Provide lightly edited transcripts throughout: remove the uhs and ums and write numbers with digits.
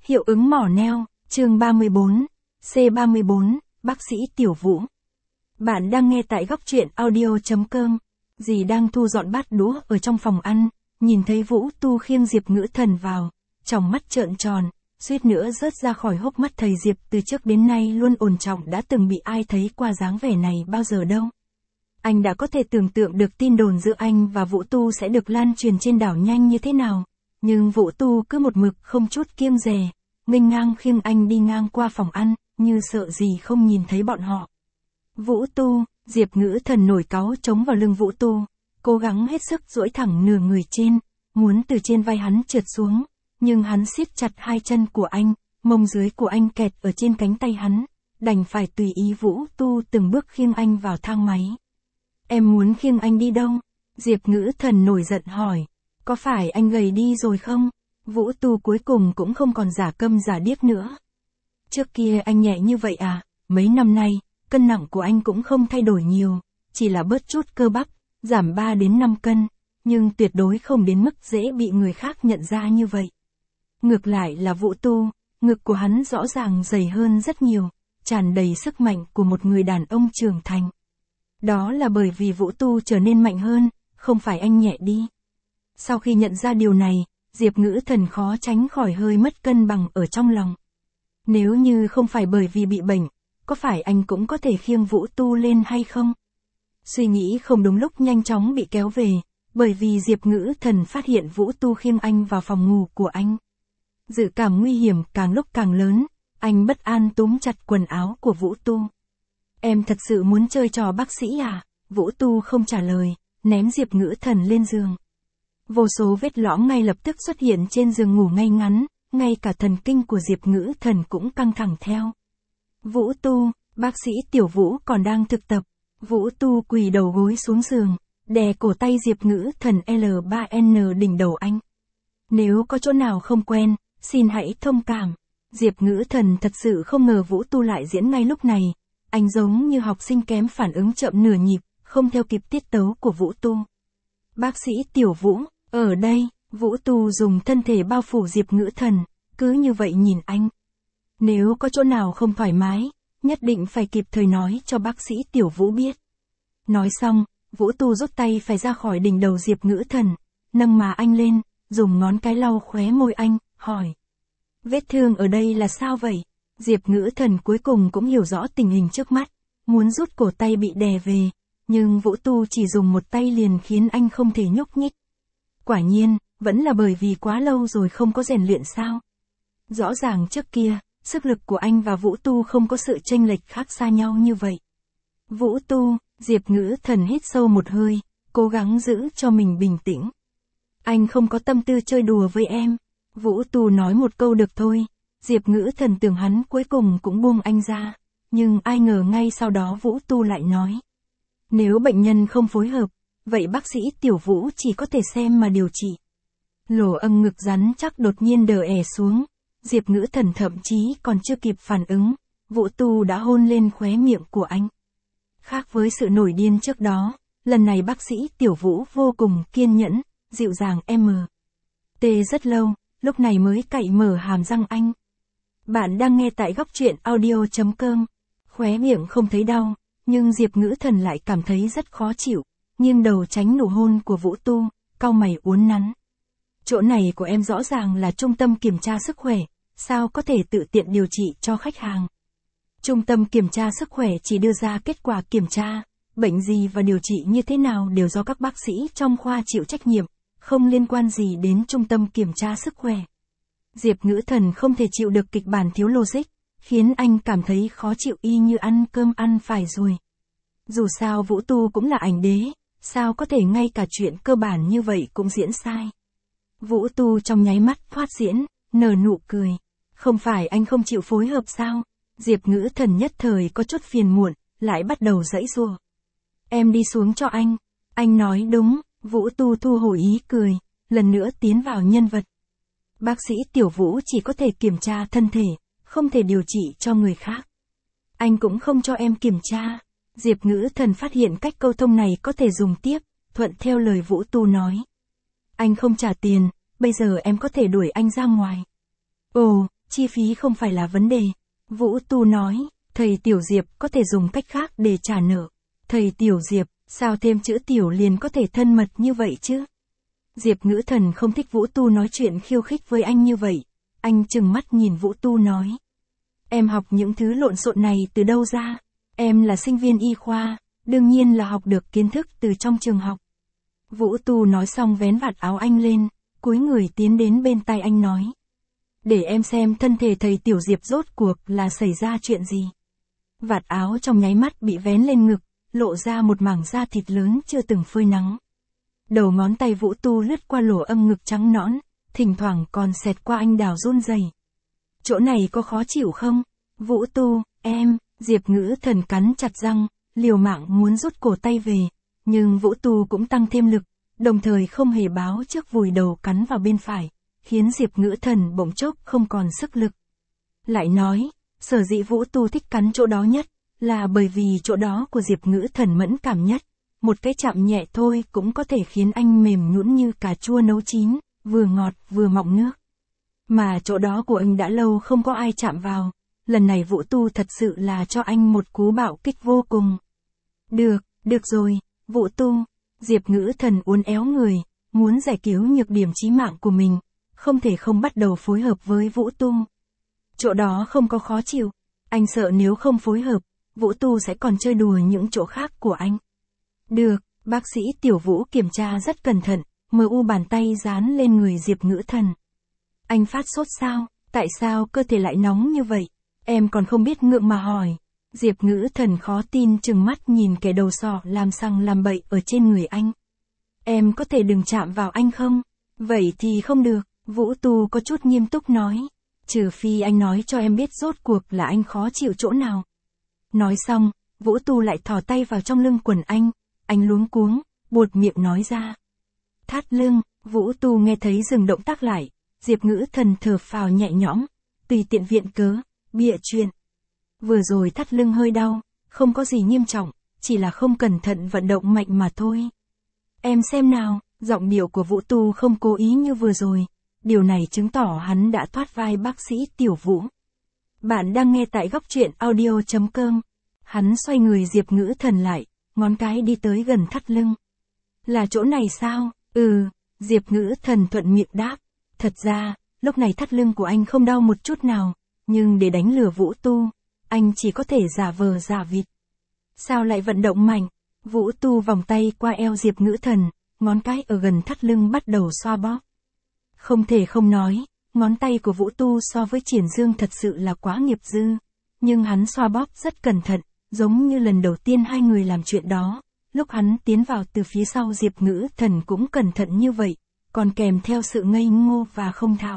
Hiệu ứng mỏ neo, chương 34, C34, bác sĩ Tiểu Vũ. Bạn đang nghe tại góc truyện audio.com. Dì đang thu dọn bát đũa ở trong phòng ăn, nhìn thấy Vũ Tu khiêng Diệp Ngữ Thần vào, tròng mắt trợn tròn, suýt nữa rớt ra khỏi hốc mắt. Thầy Diệp từ trước đến nay luôn ổn trọng, đã từng bị ai thấy qua dáng vẻ này bao giờ đâu. Anh đã có thể tưởng tượng được tin đồn giữa anh và Vũ Tu sẽ được lan truyền trên đảo nhanh như thế nào. Nhưng Vũ Tu cứ một mực không chút kiêng dè, nghênh ngang khiêng anh đi ngang qua phòng ăn, như sợ gì không nhìn thấy bọn họ. Vũ Tu, Diệp Ngữ Thần nổi cáu chống vào lưng Vũ Tu, cố gắng hết sức duỗi thẳng nửa người trên, muốn từ trên vai hắn trượt xuống, nhưng hắn siết chặt hai chân của anh, mông dưới của anh kẹt ở trên cánh tay hắn, đành phải tùy ý Vũ Tu từng bước khiêng anh vào thang máy. Em muốn khiêng anh đi đâu? Diệp Ngữ Thần nổi giận hỏi. Có phải anh gầy đi rồi không? Vũ Tu cuối cùng cũng không còn giả câm giả điếc nữa. Trước kia anh nhẹ như vậy à? Mấy năm nay, cân nặng của anh cũng không thay đổi nhiều, chỉ là bớt chút cơ bắp, giảm 3 đến 5 cân, nhưng tuyệt đối không đến mức dễ bị người khác nhận ra như vậy. Ngược lại là Vũ Tu, ngực của hắn rõ ràng dày hơn rất nhiều, tràn đầy sức mạnh của một người đàn ông trưởng thành. Đó là bởi vì Vũ Tu trở nên mạnh hơn, không phải anh nhẹ đi. Sau khi nhận ra điều này, Diệp Ngữ Thần khó tránh khỏi hơi mất cân bằng ở trong lòng. Nếu như không phải bởi vì bị bệnh, có phải anh cũng có thể khiêng Vũ Tu lên hay không? Suy nghĩ không đúng lúc nhanh chóng bị kéo về, bởi vì Diệp Ngữ Thần phát hiện Vũ Tu khiêng anh vào phòng ngủ của anh. Dự cảm nguy hiểm càng lúc càng lớn, anh bất an túm chặt quần áo của Vũ Tu. Em thật sự muốn chơi trò bác sĩ à? Vũ Tu không trả lời, ném Diệp Ngữ Thần lên giường. Vô số vết lõm ngay lập tức xuất hiện trên giường ngủ ngay ngắn, ngay cả thần kinh của Diệp Ngữ Thần cũng căng thẳng theo. Vũ Tu, bác sĩ Tiểu Vũ còn đang thực tập. Vũ Tu quỳ đầu gối xuống giường, đè cổ tay Diệp Ngữ Thần L3N đỉnh đầu anh. Nếu có chỗ nào không quen, xin hãy thông cảm. Diệp Ngữ Thần thật sự không ngờ Vũ Tu lại diễn ngay lúc này. Anh giống như học sinh kém phản ứng chậm nửa nhịp, không theo kịp tiết tấu của Vũ Tu. Bác sĩ Tiểu Vũ, ở đây, Vũ Tu dùng thân thể bao phủ Diệp Ngữ Thần, cứ như vậy nhìn anh. Nếu có chỗ nào không thoải mái, nhất định phải kịp thời nói cho bác sĩ Tiểu Vũ biết. Nói xong, Vũ Tu rút tay phải ra khỏi đỉnh đầu Diệp Ngữ Thần, nâng má anh lên, dùng ngón cái lau khóe môi anh, hỏi. Vết thương ở đây là sao vậy? Diệp Ngữ Thần cuối cùng cũng hiểu rõ tình hình trước mắt, muốn rút cổ tay bị đè về, nhưng Vũ Tu chỉ dùng một tay liền khiến anh không thể nhúc nhích. Quả nhiên, vẫn là bởi vì quá lâu rồi không có rèn luyện sao? Rõ ràng trước kia, sức lực của anh và Vũ Tu không có sự chênh lệch khác xa nhau như vậy. Vũ Tu, Diệp Ngữ Thần hít sâu một hơi, cố gắng giữ cho mình bình tĩnh. Anh không có tâm tư chơi đùa với em. Vũ Tu nói một câu được thôi. Diệp Ngữ Thần tưởng hắn cuối cùng cũng buông anh ra, nhưng ai ngờ ngay sau đó Vũ Tu lại nói. Nếu bệnh nhân không phối hợp, vậy bác sĩ Tiểu Vũ chỉ có thể xem mà điều trị. Lỗ âng ngực rắn chắc đột nhiên đờ ẻ xuống, Diệp Ngữ Thần thậm chí còn chưa kịp phản ứng, Vũ Tu đã hôn lên khóe miệng của anh. Khác với sự nổi điên trước đó, lần này bác sĩ Tiểu Vũ vô cùng kiên nhẫn, dịu dàng tê rất lâu, lúc này mới cạy mở hàm răng anh. Bạn đang nghe tại góc truyện audio.com. Khóe miệng không thấy đau, nhưng Diệp Ngữ Thần lại cảm thấy rất khó chịu, nghiêng đầu tránh nụ hôn của Vũ Tu, cau mày uốn nắn. Chỗ này của em rõ ràng là trung tâm kiểm tra sức khỏe, sao có thể tự tiện điều trị cho khách hàng? Trung tâm kiểm tra sức khỏe chỉ đưa ra kết quả kiểm tra, bệnh gì và điều trị như thế nào đều do các bác sĩ trong khoa chịu trách nhiệm, không liên quan gì đến trung tâm kiểm tra sức khỏe. Diệp Ngữ Thần không thể chịu được kịch bản thiếu logic, khiến anh cảm thấy khó chịu y như ăn cơm ăn phải rồi. Dù sao Vũ Tu cũng là ảnh đế, sao có thể ngay cả chuyện cơ bản như vậy cũng diễn sai. Vũ Tu trong nháy mắt thoát diễn, nở nụ cười. Không phải anh không chịu phối hợp sao? Diệp Ngữ Thần nhất thời có chút phiền muộn, lại bắt đầu giãy giụa. Em đi xuống cho anh. Anh nói đúng, Vũ Tu thu hồi ý cười, lần nữa tiến vào nhân vật. Bác sĩ Tiểu Vũ chỉ có thể kiểm tra thân thể, không thể điều trị cho người khác. Anh cũng không cho em kiểm tra. Diệp Ngữ Thần phát hiện cách câu thông này có thể dùng tiếp, thuận theo lời Vũ Tu nói. Anh không trả tiền, bây giờ em có thể đuổi anh ra ngoài. Ồ, chi phí không phải là vấn đề. Vũ Tu nói, thầy Tiểu Diệp có thể dùng cách khác để trả nợ. Thầy Tiểu Diệp, sao thêm chữ Tiểu liền có thể thân mật như vậy chứ? Diệp Ngữ Thần không thích Vũ Tu nói chuyện khiêu khích với anh như vậy. Anh trừng mắt nhìn Vũ Tu nói. Em học những thứ lộn xộn này từ đâu ra? Em là sinh viên y khoa, đương nhiên là học được kiến thức từ trong trường học. Vũ Tu nói xong vén vạt áo anh lên, cúi người tiến đến bên tai anh nói. Để em xem thân thể thầy Tiểu Diệp rốt cuộc là xảy ra chuyện gì. Vạt áo trong nháy mắt bị vén lên ngực, lộ ra một mảng da thịt lớn chưa từng phơi nắng. Đầu ngón tay Vũ Tu lướt qua lỗ âm ngực trắng nõn, thỉnh thoảng còn xẹt qua anh đào run rẩy. Chỗ này có khó chịu không? Vũ Tu, em, Diệp Ngữ Thần cắn chặt răng, liều mạng muốn rút cổ tay về, nhưng Vũ Tu cũng tăng thêm lực, đồng thời không hề báo trước vùi đầu cắn vào bên phải, khiến Diệp Ngữ Thần bỗng chốc không còn sức lực. Lại nói, sở dĩ Vũ Tu thích cắn chỗ đó nhất, là bởi vì chỗ đó của Diệp Ngữ Thần mẫn cảm nhất, một cái chạm nhẹ thôi cũng có thể khiến anh mềm nhũn như cà chua nấu chín, vừa ngọt vừa mọng nước. Mà chỗ đó của anh đã lâu không có ai chạm vào, lần này Vũ Tu thật sự là cho anh một cú bạo kích vô cùng. Được rồi, Vũ Tu, Diệp Ngữ Thần uốn éo người, muốn giải cứu nhược điểm chí mạng của mình, không thể không bắt đầu phối hợp với Vũ Tu. Chỗ đó không có khó chịu, anh sợ nếu không phối hợp, Vũ Tu sẽ còn chơi đùa những chỗ khác của anh. Được, bác sĩ Tiểu Vũ kiểm tra rất cẩn thận, mu bàn tay dán lên người Diệp Ngữ Thần. Anh phát sốt sao? Tại sao cơ thể lại nóng như vậy? Em còn không biết ngượng mà hỏi. Diệp Ngữ Thần khó tin trừng mắt nhìn kẻ đầu sọ làm sằng làm bậy ở trên người anh. Em có thể đừng chạm vào anh không? Vậy thì không được, Vũ Tu có chút nghiêm túc nói. Trừ phi anh nói cho em biết rốt cuộc là anh khó chịu chỗ nào. Nói xong, Vũ Tu lại thò tay vào trong lưng quần anh luống cuống, buột miệng nói ra. Thắt lưng, Vũ Tu nghe thấy dừng động tác lại, Diệp Ngữ Thần thở phào nhẹ nhõm, tùy tiện viện cớ, bịa chuyện. Vừa rồi thắt lưng hơi đau, không có gì nghiêm trọng, chỉ là không cẩn thận vận động mạnh mà thôi. Em xem nào, giọng điệu của Vũ Tu không cố ý như vừa rồi, điều này chứng tỏ hắn đã thoát vai bác sĩ Tiểu Vũ. Bạn đang nghe tại góc truyện audio.com. Hắn xoay người Diệp Ngữ Thần lại, ngón cái đi tới gần thắt lưng. Là chỗ này sao? Diệp Ngữ Thần thuận miệng đáp. Thật ra, lúc này thắt lưng của anh không đau một chút nào, nhưng để đánh lừa Vũ Tu, anh chỉ có thể giả vờ giả vịt. Sao lại vận động mạnh? Vũ Tu vòng tay qua eo Diệp Ngữ Thần, ngón cái ở gần thắt lưng bắt đầu xoa bóp. Không thể không nói, ngón tay của Vũ Tu so với Triển Dương thật sự là quá nghiệp dư, nhưng hắn xoa bóp rất cẩn thận, giống như lần đầu tiên hai người làm chuyện đó, lúc hắn tiến vào từ phía sau Diệp Ngữ Thần cũng cẩn thận như vậy, còn kèm theo sự ngây ngô và không thạo.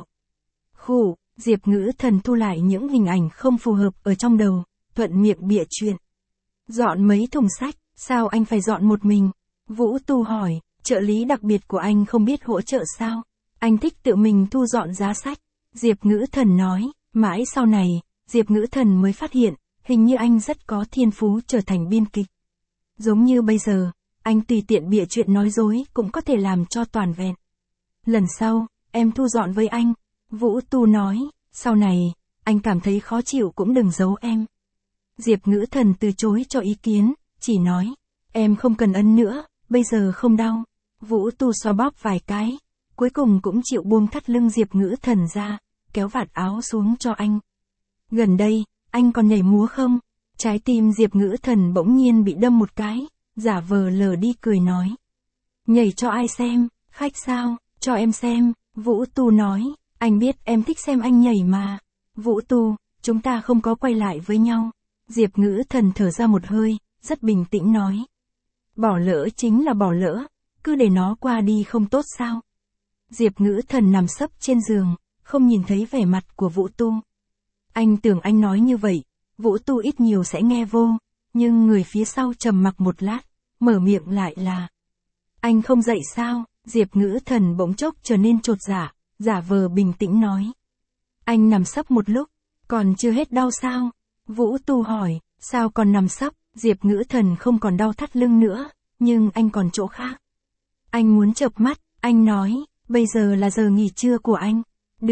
Diệp Ngữ Thần thu lại những hình ảnh không phù hợp ở trong đầu, thuận miệng bịa chuyện. Dọn mấy thùng sách, sao anh phải dọn một mình? Vũ Tu hỏi, trợ lý đặc biệt của anh không biết hỗ trợ sao? Anh thích tự mình thu dọn giá sách. Diệp Ngữ Thần nói, mãi sau này, Diệp Ngữ Thần mới phát hiện, hình như anh rất có thiên phú trở thành biên kịch. Giống như bây giờ, anh tùy tiện bịa chuyện nói dối cũng có thể làm cho toàn vẹn. Lần sau, em thu dọn với anh. Vũ Tu nói, sau này, anh cảm thấy khó chịu cũng đừng giấu em. Diệp Ngữ Thần từ chối cho ý kiến, chỉ nói, em không cần ấn nữa, bây giờ không đau. Vũ Tu xoa bóp vài cái, cuối cùng cũng chịu buông thắt lưng Diệp Ngữ Thần ra, kéo vạt áo xuống cho anh. Gần đây, anh còn nhảy múa không? Trái tim Diệp Ngữ Thần bỗng nhiên bị đâm một cái, giả vờ lờ đi cười nói. Nhảy cho ai xem, khách sao, cho em xem. Vũ Tu nói, anh biết em thích xem anh nhảy mà. Vũ Tu, chúng ta không có quay lại với nhau. Diệp Ngữ Thần thở ra một hơi, rất bình tĩnh nói. Bỏ lỡ chính là bỏ lỡ, cứ để nó qua đi không tốt sao? Diệp Ngữ Thần nằm sấp trên giường, không nhìn thấy vẻ mặt của Vũ Tu. Anh tưởng anh nói như vậy, Vũ Tu ít nhiều sẽ nghe vô, nhưng người phía sau trầm mặc một lát, mở miệng lại là. Anh không dậy sao? Diệp Ngữ Thần bỗng chốc trở nên chột dạ, giả vờ bình tĩnh nói. Anh nằm sấp một lúc, còn chưa hết đau sao? Vũ Tu hỏi, sao còn nằm sấp? Diệp Ngữ Thần không còn đau thắt lưng nữa, nhưng anh còn chỗ khác. Anh muốn chợp mắt, anh nói, bây giờ là giờ nghỉ trưa của anh. Được,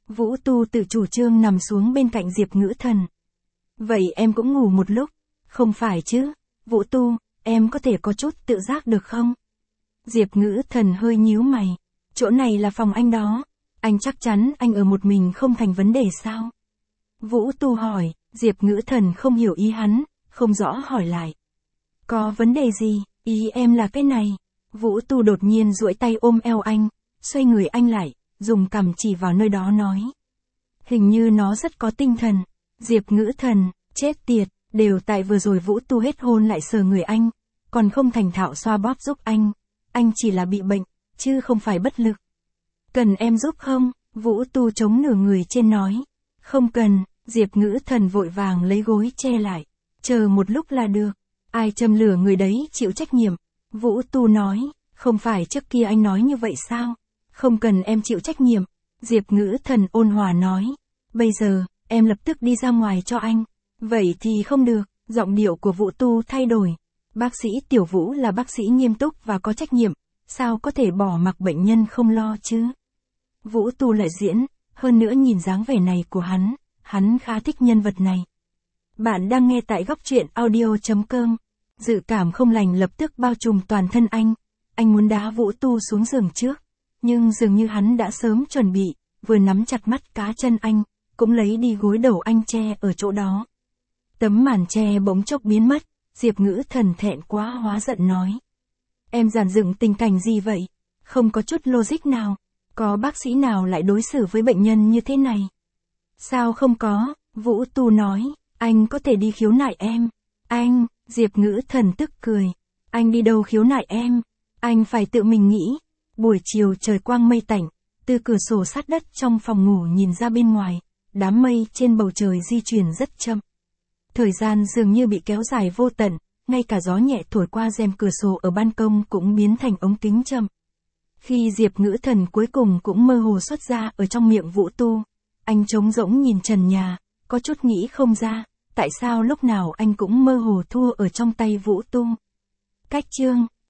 Vũ Tu tự chủ trương nằm xuống bên cạnh Diệp Ngữ Thần. Vậy em cũng ngủ một lúc, không phải chứ? Vũ Tu, em có thể có chút tự giác được không? Diệp Ngữ Thần hơi nhíu mày. Chỗ này là phòng anh đó. Anh chắc chắn anh ở một mình không thành vấn đề sao? Vũ Tu hỏi, Diệp Ngữ Thần không hiểu ý hắn, không rõ hỏi lại. Có vấn đề gì? Ý em là cái này. Vũ Tu đột nhiên duỗi tay ôm eo anh, xoay người anh lại, dùng cằm chỉ vào nơi đó nói. Hình như nó rất có tinh thần. Diệp Ngữ Thần, chết tiệt, đều tại vừa rồi Vũ Tu hết hôn lại sờ người anh, còn không thành thạo xoa bóp giúp anh chỉ là bị bệnh, chứ không phải bất lực. Cần em giúp không? Vũ Tu chống nửa người trên nói. Không cần, Diệp Ngữ Thần vội vàng lấy gối che lại. Chờ một lúc là được. Ai châm lửa người đấy chịu trách nhiệm. Vũ Tu nói, không phải trước kia anh nói như vậy sao? Không cần em chịu trách nhiệm. Diệp Ngữ Thần ôn hòa nói. Bây giờ, em lập tức đi ra ngoài cho anh. Vậy thì không được, giọng điệu của Vũ Tu thay đổi. Bác sĩ Tiểu Vũ là bác sĩ nghiêm túc và có trách nhiệm, sao có thể bỏ mặc bệnh nhân không lo chứ? Vũ Tu lại diễn, hơn nữa nhìn dáng vẻ này của hắn khá thích nhân vật này. Bạn đang nghe tại góc truyện audio.com. Dự cảm không lành lập tức bao trùm toàn thân anh muốn đá Vũ Tu xuống giường trước, nhưng dường như hắn đã sớm chuẩn bị, vừa nắm chặt mắt cá chân anh, cũng lấy đi gối đầu anh che ở chỗ đó. Tấm màn che bỗng chốc biến mất, Diệp Ngữ Thần thẹn quá hóa giận nói. Em dàn dựng tình cảnh gì vậy? Không có chút logic nào. Có bác sĩ nào lại đối xử với bệnh nhân như thế này? Sao không có? Vũ Tu nói, anh có thể đi khiếu nại em. Anh, Diệp Ngữ Thần tức cười. Anh đi đâu khiếu nại em? Anh phải tự mình nghĩ. Buổi chiều trời quang mây tạnh, từ cửa sổ sát đất trong phòng ngủ nhìn ra bên ngoài, đám mây trên bầu trời di chuyển rất chậm. Thời gian dường như bị kéo dài vô tận, ngay cả gió nhẹ thổi qua rèm cửa sổ ở ban công cũng biến thành ống kính chậm. Khi Diệp Ngữ Thần cuối cùng cũng mơ hồ xuất ra ở trong miệng Vũ Tu, anh trống rỗng nhìn trần nhà, có chút nghĩ không ra, tại sao lúc nào anh cũng mơ hồ thua ở trong tay Vũ Tu. Cách chương